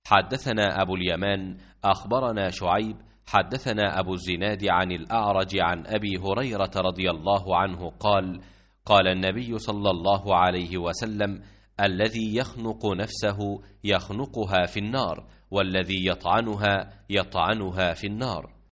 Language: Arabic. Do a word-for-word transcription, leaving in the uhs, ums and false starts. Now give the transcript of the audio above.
حدثنا أبو اليمان أخبرنا شعيب حدثنا أبو الزناد عن الأعرج عن أبي هريرة رضي الله عنه قال قال النبي صلى الله عليه وسلم: الذي يخنق نفسه يخنقها في النار، والذي يطعنها يطعنها في النار.